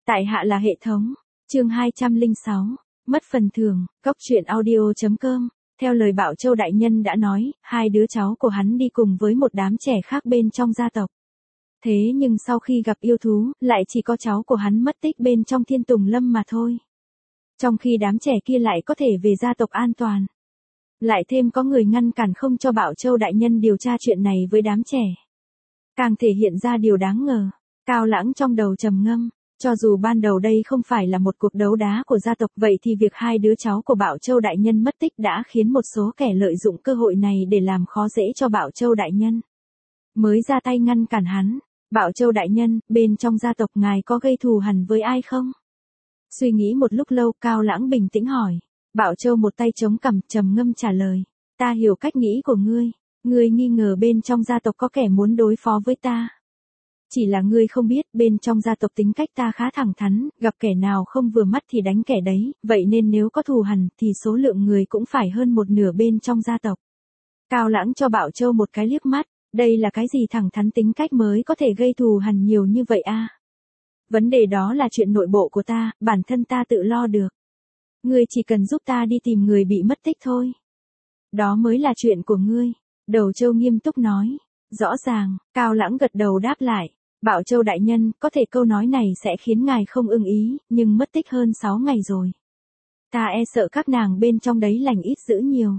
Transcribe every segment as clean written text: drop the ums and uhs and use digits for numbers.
Tại hạ là hệ thống. Chương 206. Mất phần thưởng. Cóc truyện audio.com. Theo lời Bảo Châu đại nhân đã nói, hai đứa cháu của hắn đi cùng với một đám trẻ khác bên trong gia tộc. Thế nhưng sau khi gặp yêu thú, lại chỉ có cháu của hắn mất tích bên trong Thiên Tùng Lâm mà thôi. Trong khi đám trẻ kia lại có thể về gia tộc an toàn. Lại thêm có người ngăn cản không cho Bảo Châu đại nhân điều tra chuyện này với đám trẻ. Càng thể hiện ra điều đáng ngờ. Cao Lãng trong đầu trầm ngâm. Cho dù ban đầu đây không phải là một cuộc đấu đá của gia tộc, vậy thì việc hai đứa cháu của Bảo Châu đại nhân mất tích đã khiến một số kẻ lợi dụng cơ hội này để làm khó dễ cho Bảo Châu đại nhân. Mới ra tay ngăn cản hắn. Bảo Châu đại nhân, bên trong gia tộc ngài có gây thù hằn với ai không? Suy nghĩ một lúc lâu, Cao Lãng bình tĩnh hỏi. Bảo Châu một tay chống cằm, trầm ngâm trả lời. Ta hiểu cách nghĩ của ngươi. Ngươi nghi ngờ bên trong gia tộc có kẻ muốn đối phó với ta. Chỉ là ngươi không biết, bên trong gia tộc tính cách ta khá thẳng thắn, gặp kẻ nào không vừa mắt thì đánh kẻ đấy, vậy nên nếu có thù hằn thì số lượng người cũng phải hơn một nửa bên trong gia tộc. Cao Lãng cho Bảo Châu một cái liếc mắt, đây là cái gì thẳng thắn tính cách mới có thể gây thù hằn nhiều như vậy à? Vấn đề đó là chuyện nội bộ của ta, bản thân ta tự lo được. Ngươi chỉ cần giúp ta đi tìm người bị mất tích thôi. Đó mới là chuyện của ngươi. Đầu Châu nghiêm túc nói. Rõ ràng, Cao Lãng gật đầu đáp lại. Bảo Châu đại nhân, có thể câu nói này sẽ khiến ngài không ưng ý, nhưng mất tích hơn 6 ngày rồi. Ta e sợ các nàng bên trong đấy lành ít dữ nhiều.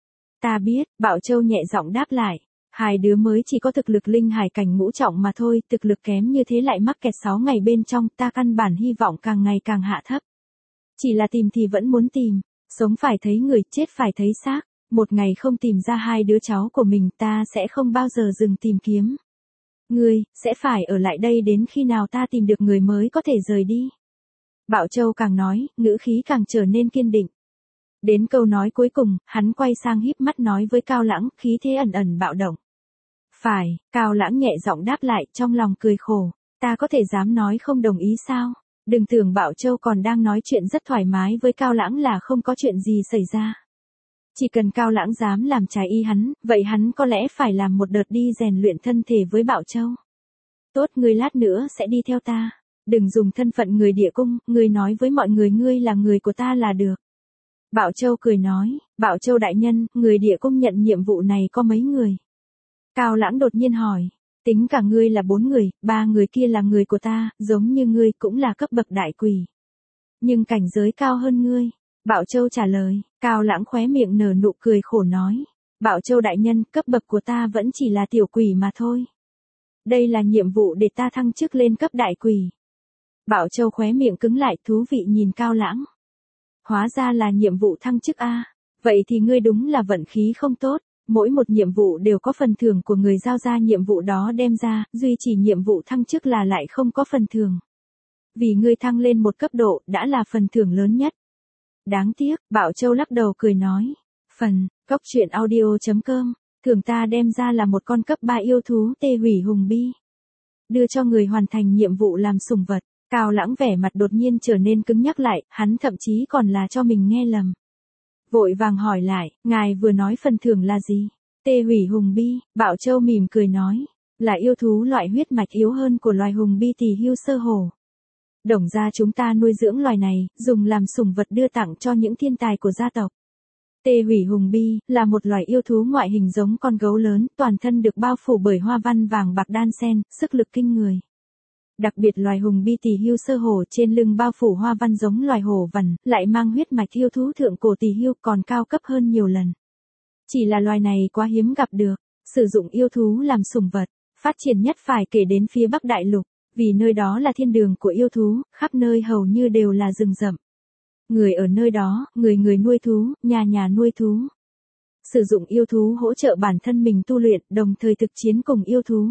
Ta biết, Bảo Châu nhẹ giọng đáp lại. Hai đứa mới chỉ có thực lực linh hải cảnh ngũ trọng mà thôi, thực lực kém như thế lại mắc kẹt 6 ngày bên trong, ta căn bản hy vọng càng ngày càng hạ thấp. Chỉ là tìm thì vẫn muốn tìm, sống phải thấy người, chết phải thấy xác. Một ngày không tìm ra hai đứa cháu của mình, ta sẽ không bao giờ dừng tìm kiếm. Ngươi, sẽ phải ở lại đây đến khi nào ta tìm được người mới có thể rời đi. Bảo Châu càng nói, ngữ khí càng trở nên kiên định. Đến câu nói cuối cùng, hắn quay sang híp mắt nói với Cao Lãng, khí thế ẩn ẩn bạo động. Phải, Cao Lãng nhẹ giọng đáp lại, trong lòng cười khổ. Ta có thể dám nói không đồng ý sao? Đừng tưởng Bảo Châu còn đang nói chuyện rất thoải mái với Cao Lãng là không có chuyện gì xảy ra. Chỉ cần Cao Lãng dám làm trái ý hắn, vậy hắn có lẽ phải làm một đợt đi rèn luyện thân thể với Bảo Châu. Tốt, ngươi lát nữa sẽ đi theo ta. Đừng dùng thân phận người địa cung, ngươi nói với mọi người ngươi là người của ta là được. Bảo Châu cười nói, Bảo Châu đại nhân, người địa cung nhận nhiệm vụ này có mấy người? Cao Lãng đột nhiên hỏi, tính cả ngươi là 4 người, 3 người kia là người của ta, giống như ngươi cũng là cấp bậc đại quỷ. Nhưng cảnh giới cao hơn ngươi. Bảo Châu trả lời, Cao Lãng khóe miệng nở nụ cười khổ nói. Bảo Châu đại nhân, cấp bậc của ta vẫn chỉ là tiểu quỷ mà thôi. Đây là nhiệm vụ để ta thăng chức lên cấp đại quỷ. Bảo Châu khóe miệng cứng lại, thú vị nhìn Cao Lãng. Hóa ra là nhiệm vụ thăng chức a. Vậy thì ngươi đúng là vận khí không tốt. Mỗi một nhiệm vụ đều có phần thưởng của người giao ra nhiệm vụ đó đem ra, duy chỉ nhiệm vụ thăng chức là lại không có phần thưởng. Vì ngươi thăng lên một cấp độ, đã là phần thưởng lớn nhất. Đáng tiếc, Bảo Châu lắc đầu cười nói. Cóc truyện audio.com, thường ta đem ra là một con cấp 3 yêu thú tê hủy hùng bi. Đưa cho người hoàn thành nhiệm vụ làm sủng vật. Cao Lãng vẻ mặt đột nhiên trở nên cứng nhắc lại, hắn thậm chí còn là cho mình nghe lầm. Vội vàng hỏi lại, ngài vừa nói phần thưởng là gì? Tê hủy hùng bi, Bảo Châu mỉm cười nói. Là yêu thú loại huyết mạch yếu hơn của loài hùng bi tỳ hưu sơ hổ. Đồng gia chúng ta nuôi dưỡng loài này, dùng làm sủng vật đưa tặng cho những thiên tài của gia tộc. Tê hủy hùng bi, là một loài yêu thú ngoại hình giống con gấu lớn, toàn thân được bao phủ bởi hoa văn vàng bạc đan xen, sức lực kinh người. Đặc biệt loài hùng bi tỳ hưu sơ hổ trên lưng bao phủ hoa văn giống loài hổ vằn, lại mang huyết mạch yêu thú thượng cổ tỳ hưu còn cao cấp hơn nhiều lần. Chỉ là loài này quá hiếm gặp được, sử dụng yêu thú làm sủng vật, phát triển nhất phải kể đến phía Bắc Đại Lục. Vì nơi đó là thiên đường của yêu thú, khắp nơi hầu như đều là rừng rậm. Người ở nơi đó, người nuôi thú, nhà nuôi thú. Sử dụng yêu thú hỗ trợ bản thân mình tu luyện, đồng thời thực chiến cùng yêu thú.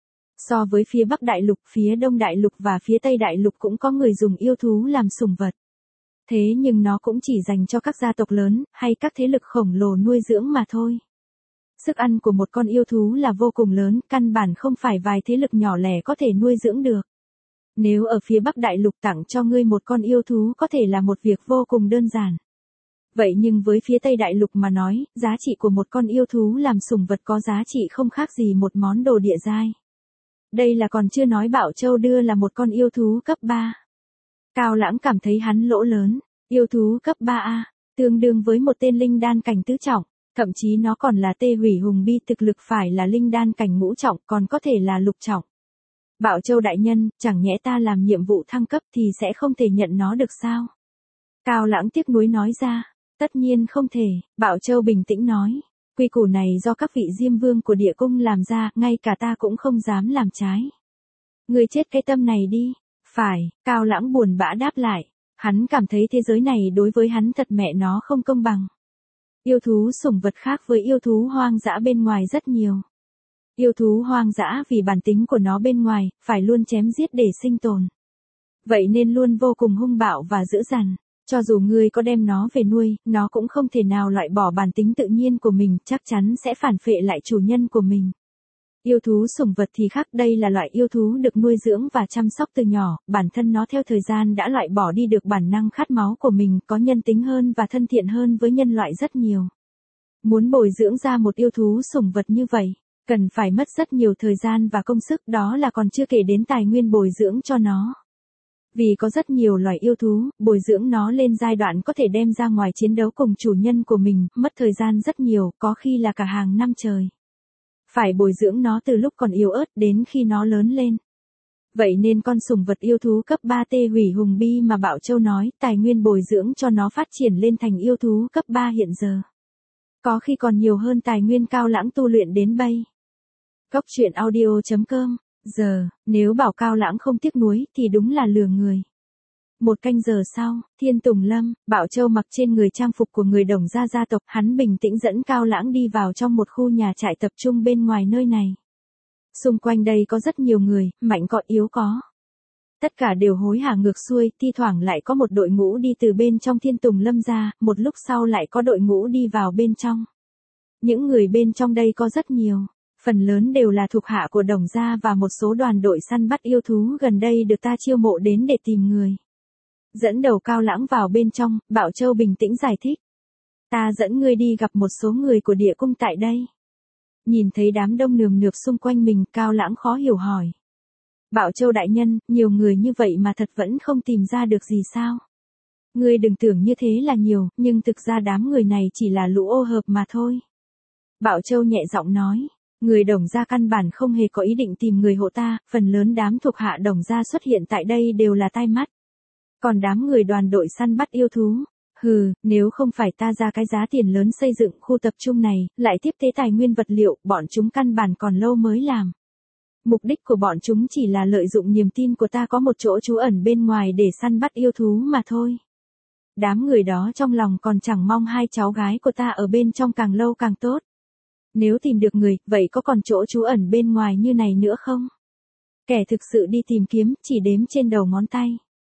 So với phía Bắc Đại Lục, phía Đông Đại Lục và phía Tây Đại Lục cũng có người dùng yêu thú làm sủng vật. Thế nhưng nó cũng chỉ dành cho các gia tộc lớn, hay các thế lực khổng lồ nuôi dưỡng mà thôi. Sức ăn của một con yêu thú là vô cùng lớn, căn bản không phải vài thế lực nhỏ lẻ có thể nuôi dưỡng được. Nếu ở phía Bắc Đại Lục tặng cho ngươi một con yêu thú có thể là một việc vô cùng đơn giản. Vậy nhưng với phía Tây Đại Lục mà nói, giá trị của một con yêu thú làm sủng vật có giá trị không khác gì một món đồ địa giai. Đây là còn chưa nói Bảo Châu đưa là một con yêu thú cấp 3. Cao Lãng cảm thấy hắn lỗ lớn, yêu thú cấp 3A, tương đương với một tên linh đan cảnh tứ trọng, thậm chí nó còn là tê hủy hùng bi, thực lực phải là linh đan cảnh ngũ trọng, còn có thể là lục trọng. Bảo Châu đại nhân, chẳng nhẽ ta làm nhiệm vụ thăng cấp thì sẽ không thể nhận nó được sao? Cao Lãng tiếc nuối nói ra, tất nhiên không thể, Bảo Châu bình tĩnh nói, quy củ này do các vị Diêm Vương của địa cung làm ra, ngay cả ta cũng không dám làm trái. Ngươi chết cái tâm này đi. Phải, Cao Lãng buồn bã đáp lại, hắn cảm thấy thế giới này đối với hắn thật mẹ nó không công bằng. Yêu thú sủng vật khác với yêu thú hoang dã bên ngoài rất nhiều. Yêu thú hoang dã vì bản tính của nó bên ngoài, phải luôn chém giết để sinh tồn. Vậy nên luôn vô cùng hung bạo và dữ dằn. Cho dù ngươi có đem nó về nuôi, nó cũng không thể nào loại bỏ bản tính tự nhiên của mình, chắc chắn sẽ phản phệ lại chủ nhân của mình. Yêu thú sủng vật thì khác, đây là loại yêu thú được nuôi dưỡng và chăm sóc từ nhỏ, bản thân nó theo thời gian đã loại bỏ đi được bản năng khát máu của mình, có nhân tính hơn và thân thiện hơn với nhân loại rất nhiều. Muốn bồi dưỡng ra một yêu thú sủng vật như vậy, cần phải mất rất nhiều thời gian và công sức, đó là còn chưa kể đến tài nguyên bồi dưỡng cho nó. Vì có rất nhiều loài yêu thú, bồi dưỡng nó lên giai đoạn có thể đem ra ngoài chiến đấu cùng chủ nhân của mình, mất thời gian rất nhiều, có khi là cả hàng năm trời. Phải bồi dưỡng nó từ lúc còn yếu ớt đến khi nó lớn lên. Vậy nên con sủng vật yêu thú cấp 3 tê hủy hùng bi mà Bảo Châu nói, tài nguyên bồi dưỡng cho nó phát triển lên thành yêu thú cấp 3 hiện giờ. Có khi còn nhiều hơn tài nguyên Cao Lãng tu luyện đến bây. Góc truyện audio.com. Giờ, nếu bảo Cao Lãng không tiếc nuối thì đúng là lừa người. Một canh giờ sau, Thiên Tùng Lâm, Bảo Châu mặc trên người trang phục của người Đồng gia tộc, hắn bình tĩnh dẫn Cao Lãng đi vào trong một khu nhà trại tập trung bên ngoài nơi này. Xung quanh đây có rất nhiều người, mạnh có yếu có. Tất cả đều hối hả ngược xuôi, thi thoảng lại có một đội ngũ đi từ bên trong Thiên Tùng Lâm ra, một lúc sau lại có đội ngũ đi vào bên trong. Những người bên trong đây có rất nhiều. Phần lớn đều là thuộc hạ của Đồng gia và một số đoàn đội săn bắt yêu thú gần đây được ta chiêu mộ đến để tìm người. Dẫn đầu Cao Lãng vào bên trong, Bảo Châu bình tĩnh giải thích. Ta dẫn ngươi đi gặp một số người của địa cung tại đây. Nhìn thấy đám đông nườm nượp xung quanh mình, Cao Lãng khó hiểu hỏi. Bảo Châu đại nhân, nhiều người như vậy mà thật vẫn không tìm ra được gì sao? Ngươi đừng tưởng như thế là nhiều, nhưng thực ra đám người này chỉ là lũ ô hợp mà thôi. Bảo Châu nhẹ giọng nói. Người Đồng gia căn bản không hề có ý định tìm người hộ ta, phần lớn đám thuộc hạ Đồng gia xuất hiện tại đây đều là tai mắt. Còn đám người đoàn đội săn bắt yêu thú, nếu không phải ta ra cái giá tiền lớn xây dựng khu tập trung này, lại tiếp tế tài nguyên vật liệu, bọn chúng căn bản còn lâu mới làm. Mục đích của bọn chúng chỉ là lợi dụng niềm tin của ta có một chỗ trú ẩn bên ngoài để săn bắt yêu thú mà thôi. Đám người đó trong lòng còn chẳng mong hai cháu gái của ta ở bên trong càng lâu càng tốt. Nếu tìm được người, vậy có còn chỗ trú ẩn bên ngoài như này nữa không? Kẻ thực sự đi tìm kiếm, chỉ đếm trên đầu ngón tay.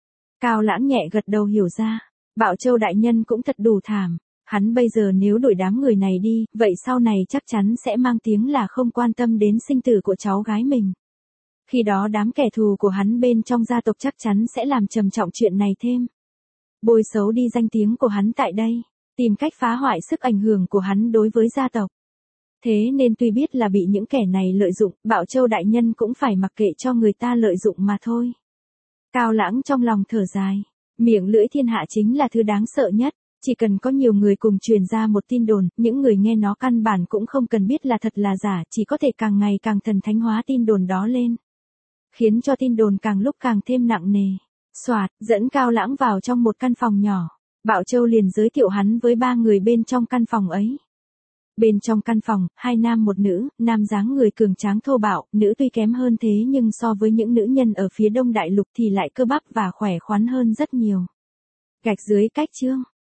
Cao Lãng nhẹ gật đầu hiểu ra. Bảo Châu đại nhân cũng thật đủ thảm. Hắn bây giờ nếu đuổi đám người này đi, vậy sau này chắc chắn sẽ mang tiếng là không quan tâm đến sinh tử của cháu gái mình. Khi đó đám kẻ thù của hắn bên trong gia tộc chắc chắn sẽ làm trầm trọng chuyện này thêm. Bôi xấu đi danh tiếng của hắn tại đây. Tìm cách phá hoại sức ảnh hưởng của hắn đối với gia tộc. Thế nên tuy biết là bị những kẻ này lợi dụng, Bảo Châu đại nhân cũng phải mặc kệ cho người ta lợi dụng mà thôi. Cao Lãng trong lòng thở dài. Miệng lưỡi thiên hạ chính là thứ đáng sợ nhất. Chỉ cần có nhiều người cùng truyền ra một tin đồn, những người nghe nó căn bản cũng không cần biết là thật là giả, chỉ có thể càng ngày càng thần thánh hóa tin đồn đó lên. Khiến cho tin đồn càng lúc càng thêm nặng nề. Soạt, dẫn Cao Lãng vào trong một căn phòng nhỏ. Bảo Châu liền giới thiệu hắn với 3 người bên trong căn phòng ấy. Bên trong căn phòng, 2 nam một nữ, nam dáng người cường tráng thô bạo, nữ tuy kém hơn thế nhưng so với những nữ nhân ở phía Đông Đại Lục thì lại cơ bắp và khỏe khoắn hơn rất nhiều. Gạch dưới cách chương.